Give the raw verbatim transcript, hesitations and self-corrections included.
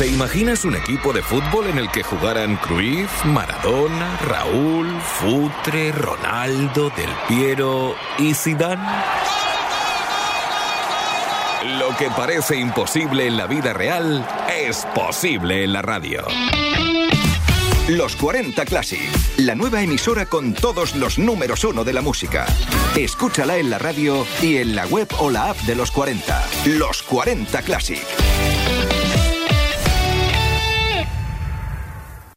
¿Te imaginas un equipo de fútbol en el que jugaran Cruyff, Maradona, Raúl, Futre, Ronaldo, Del Piero y Zidane? Lo que parece imposible en la vida real es posible en la radio. Los cuarenta Classic, la nueva emisora con todos los números uno de la música. Escúchala en la radio y en la web o la app de Los cuarenta. Los cuarenta Classic.